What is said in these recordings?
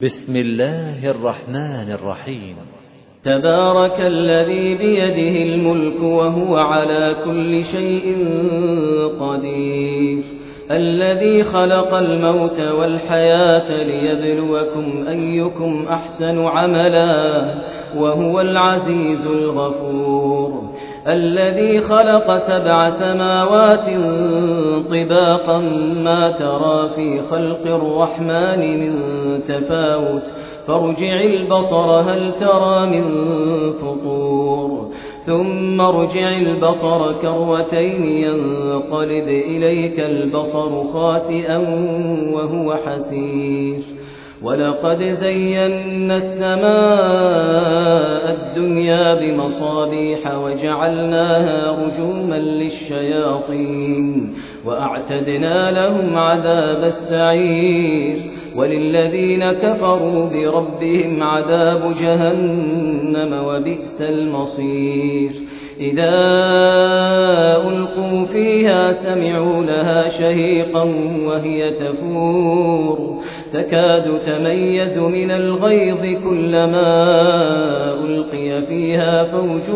بسم الله الرحمن الرحيم. تبارك الذي بيده الملك وهو على كل شيء قدير، الذي خلق الموت والحياة ليبلوكم أيكم أحسن عملا وهو العزيز الغفور، الذي خلق 7 سماوات طباقا ما ترى في خلق الرحمن من تفاوت فارجع البصر هل ترى من فطور، ثم ارجع البصر كرتين ينقلب إليك البصر خاسئا وهو حسير، ولقد زينا السماء الدنيا بمصابيح وجعلناها رجوما للشياطين وأعتدنا لهم عذاب السعير، وللذين كفروا بربهم عذاب جهنم وبئس المصير. إذا ألقوا فيها سمعوا لها شهيقا وهي تفور تكاد تميز من الغيظ كلما ألقي فيها فوج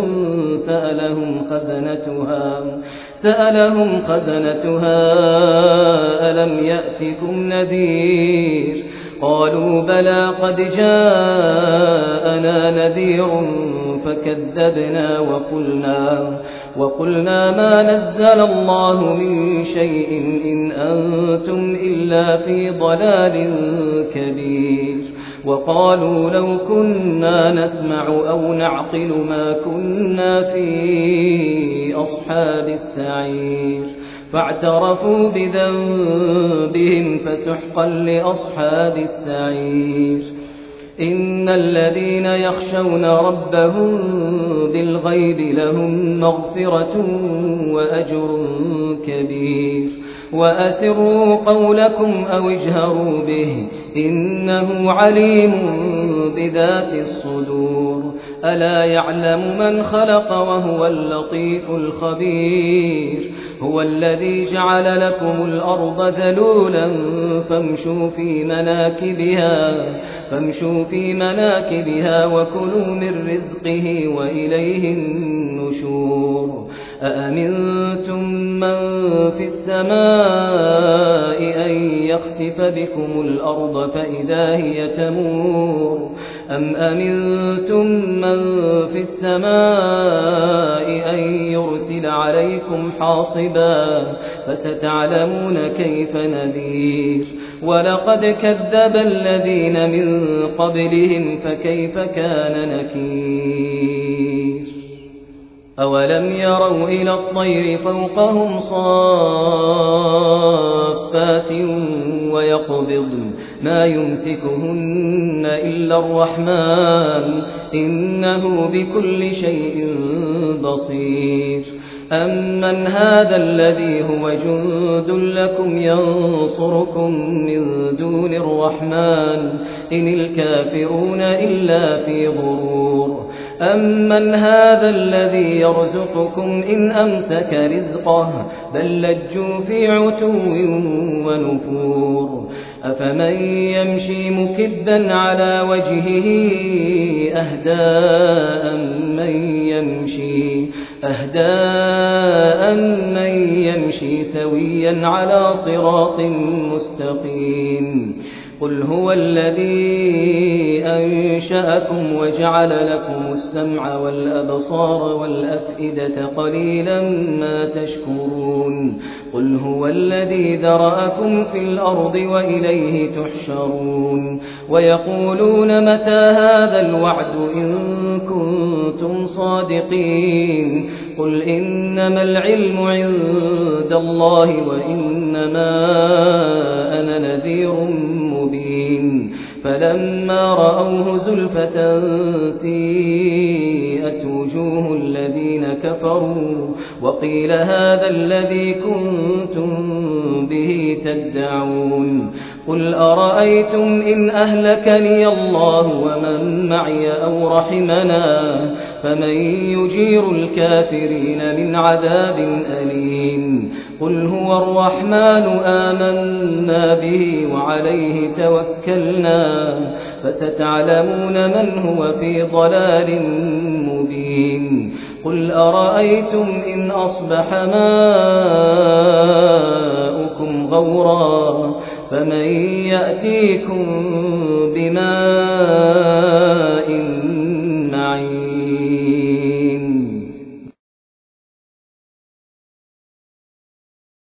سألهم خزنتها ألم يأتكم نذير؟ قالوا بلى قد جاءنا نذير فكذبنا وقلنا ما نزل الله من شيء إن أنتم إلا في ضلال كبير، وقالوا لو كنا نسمع أو نعقل ما كنا في أصحاب السعير، فاعترفوا بذنبهم فسحقا لأصحاب السعير. إن الذين يخشون ربهم بالغيب لهم مغفرة وأجر كبير، وأسروا قولكم أو اجهروا به إنه عليم بذات الصدور، ألا يعلم من خلق وهو اللطيف الخبير. هو الذي جعل لكم الأرض ذلولا فامشوا في مناكبها وكلوا من رزقه وإليه النشور. أأمنتم من في السماء أن يخسف بكم الأرض فإذا هي تمور، أم أمنتم من في السماء أن يرسل عليكم حاصبا فستعلمون كيف نذير. ولقد كذب الذين من قبلهم فكيف كان نكير. أولم يروا إلى الطير فوقهم صافات ويقبضن ما يمسكهن إلا الرحمن إنه بكل شيء بصير. أمن هذا الذي هو جند لكم ينصركم من دون الرحمن إن الكافرون إلا في غرور. أمن هذا الذي يرزقكم إن أمسك رزقه بل لجوا في عتو ونفور. أفمن يمشي مكبا على وجهه أهداء من يمشي سويا على صراط مستقيم. قل هو الذي أنشأكم وجعل لكم السمع والأبصار والأفئدة قليلا ما تشكرون. قل هو الذي ذرأكم في الأرض وإليه تحشرون. ويقولون متى هذا الوعد إن كنتم صادقين. قل إنما العلم عند الله وإنما أنا نذير مبين. فلما رأوه زلفة سيئت وجوه الذين كفروا وقيل هذا الذي كنتم به تدعون. قل أرأيتم إن أهلكني الله ومن معي أو رحمنا فمن يجير الكافرين من عذاب أليم قل هو الرحمن آمنا به وعليه توكلنا فستعلمون من هو في ضلال مبين قل أرأيتم إن أصبح ماؤكم غورا فمن يأتيكم بماء معين